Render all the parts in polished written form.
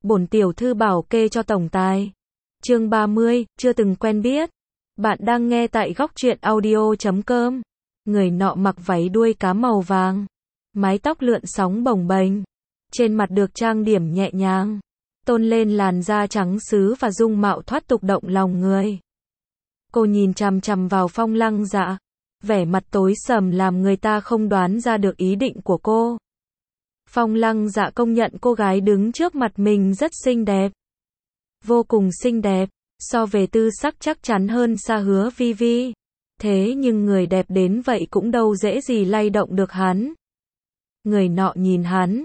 bổn tiểu thư bảo kê cho tổng tài. Chương 30, chưa từng quen biết. Bạn đang nghe tại góc truyện audio.com. Người nọ mặc váy đuôi cá màu vàng, mái tóc lượn sóng bồng bềnh, trên mặt được trang điểm nhẹ nhàng, tôn lên làn da trắng sứ và dung mạo thoát tục động lòng người. Cô nhìn chằm chằm vào Phong Lăng Dạ, vẻ mặt tối sầm làm người ta không đoán ra được ý định của cô. Phong Lăng Dạ công nhận cô gái đứng trước mặt mình rất xinh đẹp, vô cùng xinh đẹp, so về tư sắc chắc chắn hơn xa Hứa Vi Vi. Thế nhưng người đẹp đến vậy cũng đâu dễ gì lay động được hắn. Người nọ nhìn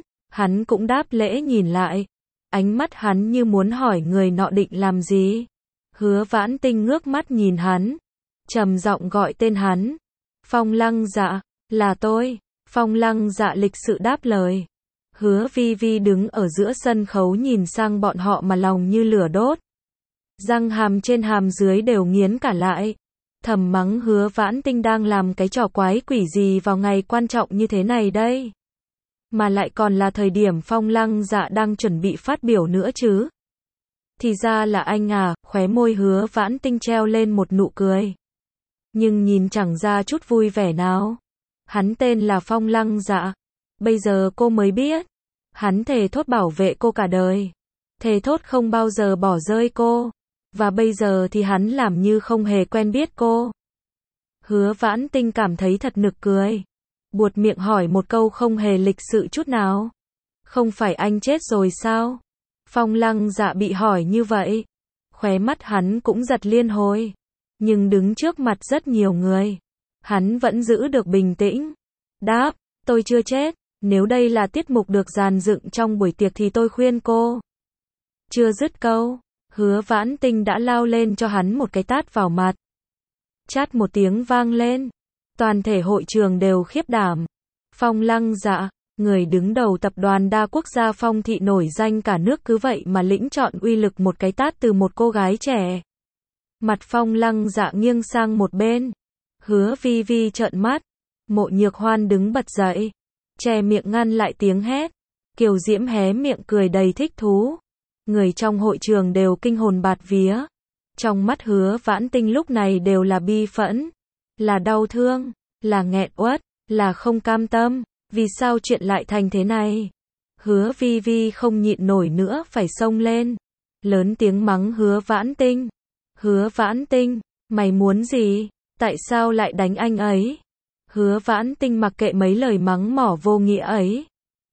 hắn cũng đáp lễ nhìn lại. Ánh mắt hắn như muốn hỏi người nọ định làm gì. Hứa Vãn Tinh ngước mắt nhìn hắn, trầm giọng gọi tên hắn. Phong Lăng Dạ, là tôi. Phong Lăng Dạ lịch sự đáp lời. Hứa Vi Vi đứng ở giữa sân khấu nhìn sang bọn họ mà lòng như lửa đốt. Răng hàm trên hàm dưới đều nghiến cả lại. Thầm mắng Hứa Vãn Tinh đang làm cái trò quái quỷ gì vào ngày quan trọng như thế này đây. Mà lại còn là thời điểm Phong Lăng Dạ đang chuẩn bị phát biểu nữa chứ. Thì ra là anh à, khóe môi Hứa Vãn Tinh treo lên một nụ cười. Nhưng nhìn chẳng ra chút vui vẻ nào. Hắn tên là Phong Lăng Dạ. Bây giờ cô mới biết. Hắn thề thốt bảo vệ cô cả đời. Thề thốt không bao giờ bỏ rơi cô. Và bây giờ thì hắn làm như không hề quen biết cô. Hứa Vãn Tinh cảm thấy thật nực cười. Buột miệng hỏi một câu không hề lịch sự chút nào. Không phải anh chết rồi sao? Phong Lăng Dạ bị hỏi như vậy. Khóe mắt hắn cũng giật liên hồi. Nhưng đứng trước mặt rất nhiều người. Hắn vẫn giữ được bình tĩnh. Đáp, tôi chưa chết. Nếu đây là tiết mục được dàn dựng trong buổi tiệc thì tôi khuyên cô. Chưa dứt câu. Hứa Vãn Tinh đã lao lên cho hắn một cái tát vào mặt. Chát một tiếng vang lên. Toàn thể hội trường đều khiếp đảm. Phong Lăng Dạ, người đứng đầu tập đoàn đa quốc gia Phong thị nổi danh cả nước cứ vậy mà lĩnh chọn uy lực một cái tát từ một cô gái trẻ. Mặt Phong Lăng Dạ nghiêng sang một bên. Hứa Vi Vi trợn mắt. Mộ Nhược Hoan đứng bật dậy, che miệng ngăn lại tiếng hét. Kiều Diễm hé miệng cười đầy thích thú. Người trong hội trường đều kinh hồn bạt vía. Trong mắt Hứa Vãn Tinh lúc này đều là bi phẫn, là đau thương, là nghẹn uất, là không cam tâm. Vì sao chuyện lại thành thế này? Hứa Vi Vi không nhịn nổi nữa phải xông lên, lớn tiếng mắng Hứa Vãn Tinh. Hứa Vãn Tinh, mày muốn gì? Tại sao lại đánh anh ấy? Hứa Vãn Tinh mặc kệ mấy lời mắng mỏ vô nghĩa ấy,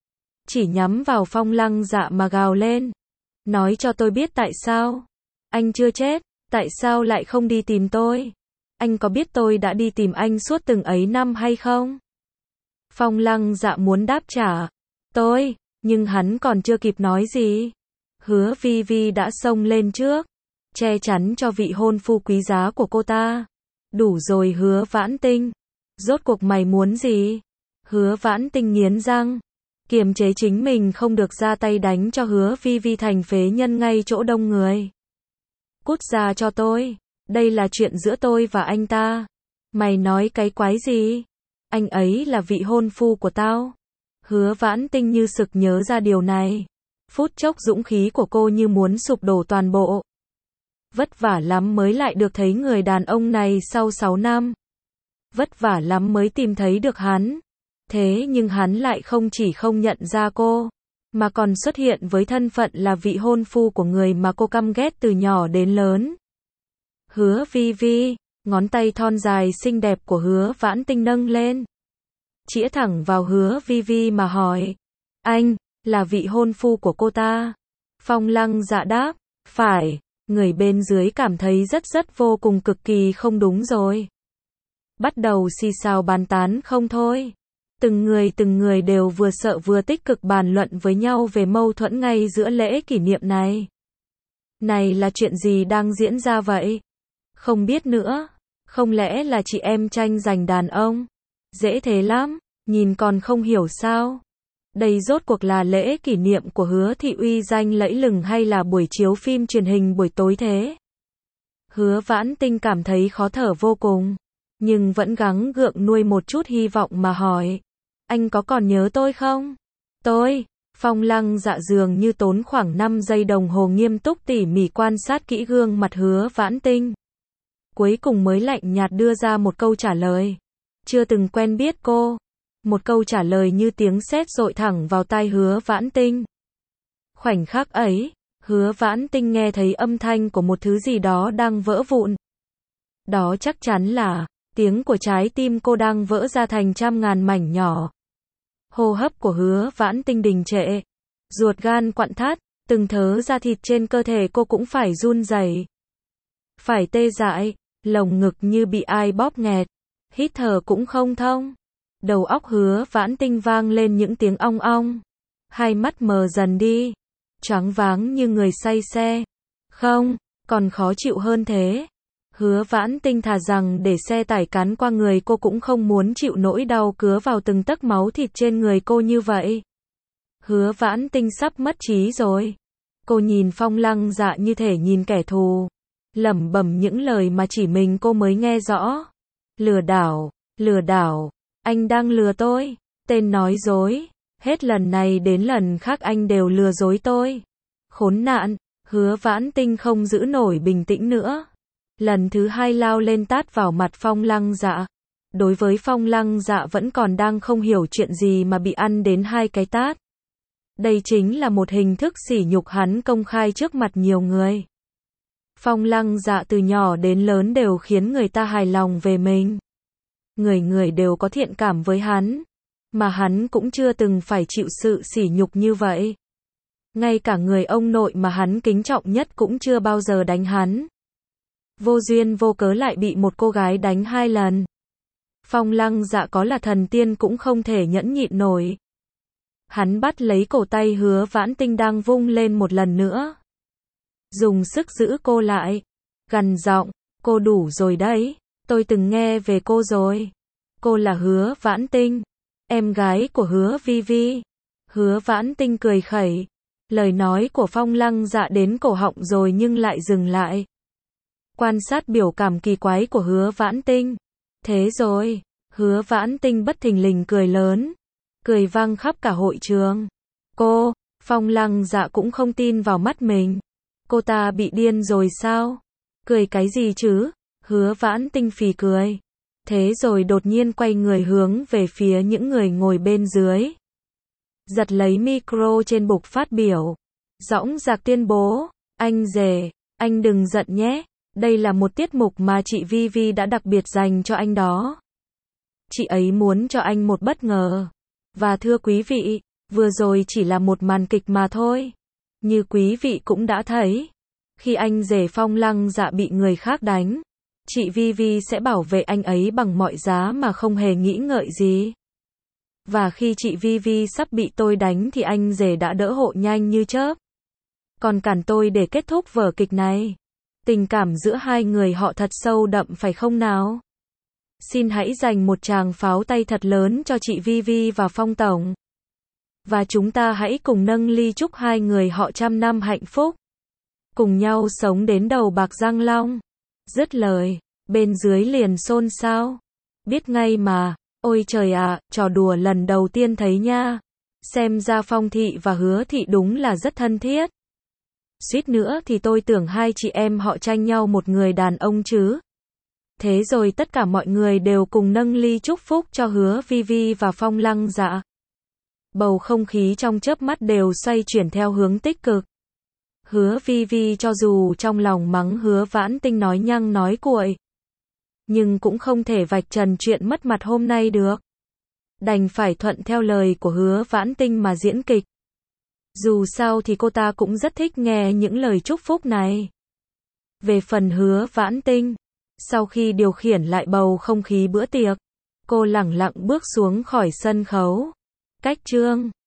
chỉ nhắm vào Phong Lăng Dạ mà gào lên. Nói cho tôi biết tại sao? Anh chưa chết, tại sao lại không đi tìm tôi? Anh có biết tôi đã đi tìm anh suốt từng ấy năm hay không? Phong Lăng Dạ muốn đáp trả. Tôi, nhưng hắn còn chưa kịp nói gì. Hứa Vi Vi đã xông lên trước, che chắn cho vị hôn phu quý giá của cô ta. Đủ rồi Hứa Vãn Tinh. Rốt cuộc mày muốn gì? Hứa Vãn Tinh nghiến răng, kiềm chế chính mình không được ra tay đánh cho Hứa Vi Vi thành phế nhân ngay chỗ đông người. Cút ra cho tôi. Đây là chuyện giữa tôi và anh ta. Mày nói cái quái gì? Anh ấy là vị hôn phu của tao. Hứa Vãn Tinh như sực nhớ ra điều này. Phút chốc dũng khí của cô như muốn sụp đổ toàn bộ. Vất vả lắm mới lại được thấy người đàn ông này sau 6 năm. Vất vả lắm mới tìm thấy được hắn. Thế nhưng hắn lại không chỉ không nhận ra cô, mà còn xuất hiện với thân phận là vị hôn phu của người mà cô căm ghét từ nhỏ đến lớn. Hứa Vi Vi, ngón tay thon dài xinh đẹp của Hứa Vãn Tinh nâng lên, chĩa thẳng vào Hứa Vi Vi mà hỏi. Anh, là vị hôn phu của cô ta? Phong Lăng Dạ đáp, phải. Người bên dưới cảm thấy rất vô cùng cực kỳ không đúng rồi. Bắt đầu xì xào bàn tán không thôi. Từng người đều vừa sợ vừa tích cực bàn luận với nhau về mâu thuẫn ngay giữa lễ kỷ niệm này. Này là chuyện gì đang diễn ra vậy? Không biết nữa. Không lẽ là chị em tranh giành đàn ông? Dễ thế lắm, nhìn còn không hiểu sao? Đây rốt cuộc là lễ kỷ niệm của Hứa thị uy danh lẫy lừng hay là buổi chiếu phim truyền hình buổi tối thế? Hứa Vãn Tinh cảm thấy khó thở vô cùng, nhưng vẫn gắng gượng nuôi một chút hy vọng mà hỏi. Anh có còn nhớ tôi không? Tôi, Phong Lăng Dạ dường như tốn khoảng 5 giây đồng hồ nghiêm túc tỉ mỉ quan sát kỹ gương mặt Hứa Vãn Tinh. Cuối cùng mới lạnh nhạt đưa ra một câu trả lời. Chưa từng quen biết cô. Một câu trả lời như tiếng sét dội thẳng vào tai Hứa Vãn Tinh. Khoảnh khắc ấy, Hứa Vãn Tinh nghe thấy âm thanh của một thứ gì đó đang vỡ vụn. Đó chắc chắn là tiếng của trái tim cô đang vỡ ra thành trăm ngàn mảnh nhỏ. Hô hấp của Hứa Vãn Tinh đình trệ. Ruột gan quặn thắt, từng thớ da thịt trên cơ thể cô cũng phải run rẩy. Phải tê dại, lồng ngực như bị ai bóp nghẹt. Hít thở cũng không thông. Đầu óc Hứa Vãn Tinh vang lên những tiếng ong ong. Hai mắt mờ dần đi. Choáng váng như người say xe. Không, còn khó chịu hơn thế. Hứa Vãn Tinh thà rằng để xe tải cán qua người cô cũng không muốn chịu nỗi đau cứa vào từng tấc máu thịt trên người cô như vậy. Hứa Vãn Tinh sắp mất trí rồi. Cô nhìn Phong Lăng Dạ như thể nhìn kẻ thù. Lẩm bẩm những lời mà chỉ mình cô mới nghe rõ. Lừa đảo, anh đang lừa tôi. Tên nói dối. Hết lần này đến lần khác anh đều lừa dối tôi. Khốn nạn, Hứa Vãn Tinh không giữ nổi bình tĩnh nữa. Lần thứ hai lao lên tát vào mặt Phong Lăng Dạ. Đối với Phong Lăng Dạ vẫn còn đang không hiểu chuyện gì mà bị ăn đến 2 cái tát. Đây chính là một hình thức sỉ nhục hắn công khai trước mặt nhiều người. Phong Lăng Dạ từ nhỏ đến lớn đều khiến người ta hài lòng về mình. Người người đều có thiện cảm với hắn. Mà hắn cũng chưa từng phải chịu sự sỉ nhục như vậy. Ngay cả người ông nội mà hắn kính trọng nhất cũng chưa bao giờ đánh hắn. Vô duyên vô cớ lại bị một cô gái đánh 2 lần. Phong Lăng Dạ có là thần tiên cũng không thể nhẫn nhịn nổi. Hắn bắt lấy cổ tay Hứa Vãn Tinh đang vung lên một lần nữa. Dùng sức giữ cô lại. Gằn giọng, cô đủ rồi đấy, tôi từng nghe về cô rồi. Cô là Hứa Vãn Tinh, em gái của Hứa Vi Vi. Hứa Vãn Tinh cười khẩy. Lời nói của Phong Lăng Dạ đến cổ họng rồi nhưng lại dừng lại. Quan sát biểu cảm kỳ quái của Hứa Vãn Tinh. Thế rồi, Hứa Vãn Tinh bất thình lình cười lớn. Cười vang khắp cả hội trường. Cô, Phong Lăng Dạ cũng không tin vào mắt mình. Cô ta bị điên rồi sao? Cười cái gì chứ? Hứa Vãn Tinh phì cười. Thế rồi đột nhiên quay người hướng về phía những người ngồi bên dưới. Giật lấy micro trên bục phát biểu. Dõng dạc tuyên bố. Anh rể, anh đừng giận nhé. Đây là một tiết mục mà chị Vi Vi đã đặc biệt dành cho anh đó. Chị ấy muốn cho anh một bất ngờ. Và thưa quý vị, vừa rồi chỉ là một màn kịch mà thôi. Như quý vị cũng đã thấy, khi anh rể Phong Lăng Dạ bị người khác đánh, chị Vi Vi sẽ bảo vệ anh ấy bằng mọi giá mà không hề nghĩ ngợi gì. Và khi chị Vi Vi sắp bị tôi đánh thì anh rể đã đỡ hộ nhanh như chớp. Còn cản tôi để kết thúc vở kịch này. Tình cảm giữa hai người họ thật sâu đậm phải không nào? Xin hãy dành một tràng pháo tay thật lớn cho chị Vi Vi và Phong Tổng. Và chúng ta hãy cùng nâng ly chúc hai người họ trăm năm hạnh phúc. Cùng nhau sống đến đầu bạc răng long. Dứt lời, bên dưới liền xôn xao. Biết ngay mà, ôi trời ạ, trò đùa lần đầu tiên thấy nha. Xem ra Phong thị và Hứa thị đúng là rất thân thiết. Suýt nữa thì tôi tưởng hai chị em họ tranh nhau một người đàn ông chứ. Thế rồi tất cả mọi người đều cùng nâng ly chúc phúc cho Hứa Vi Vi và Phong Lăng Dạ. Bầu không khí trong chớp mắt đều xoay chuyển theo hướng tích cực. Hứa Vi Vi cho dù trong lòng mắng Hứa Vãn Tinh nói nhăng nói cuội, nhưng cũng không thể vạch trần chuyện mất mặt hôm nay được. Đành phải thuận theo lời của Hứa Vãn Tinh mà diễn kịch. Dù sao thì cô ta cũng rất thích nghe những lời chúc phúc này. Về phần Hứa Vãn Tinh, sau khi điều khiển lại bầu không khí bữa tiệc, cô lẳng lặng bước xuống khỏi sân khấu. Cách chương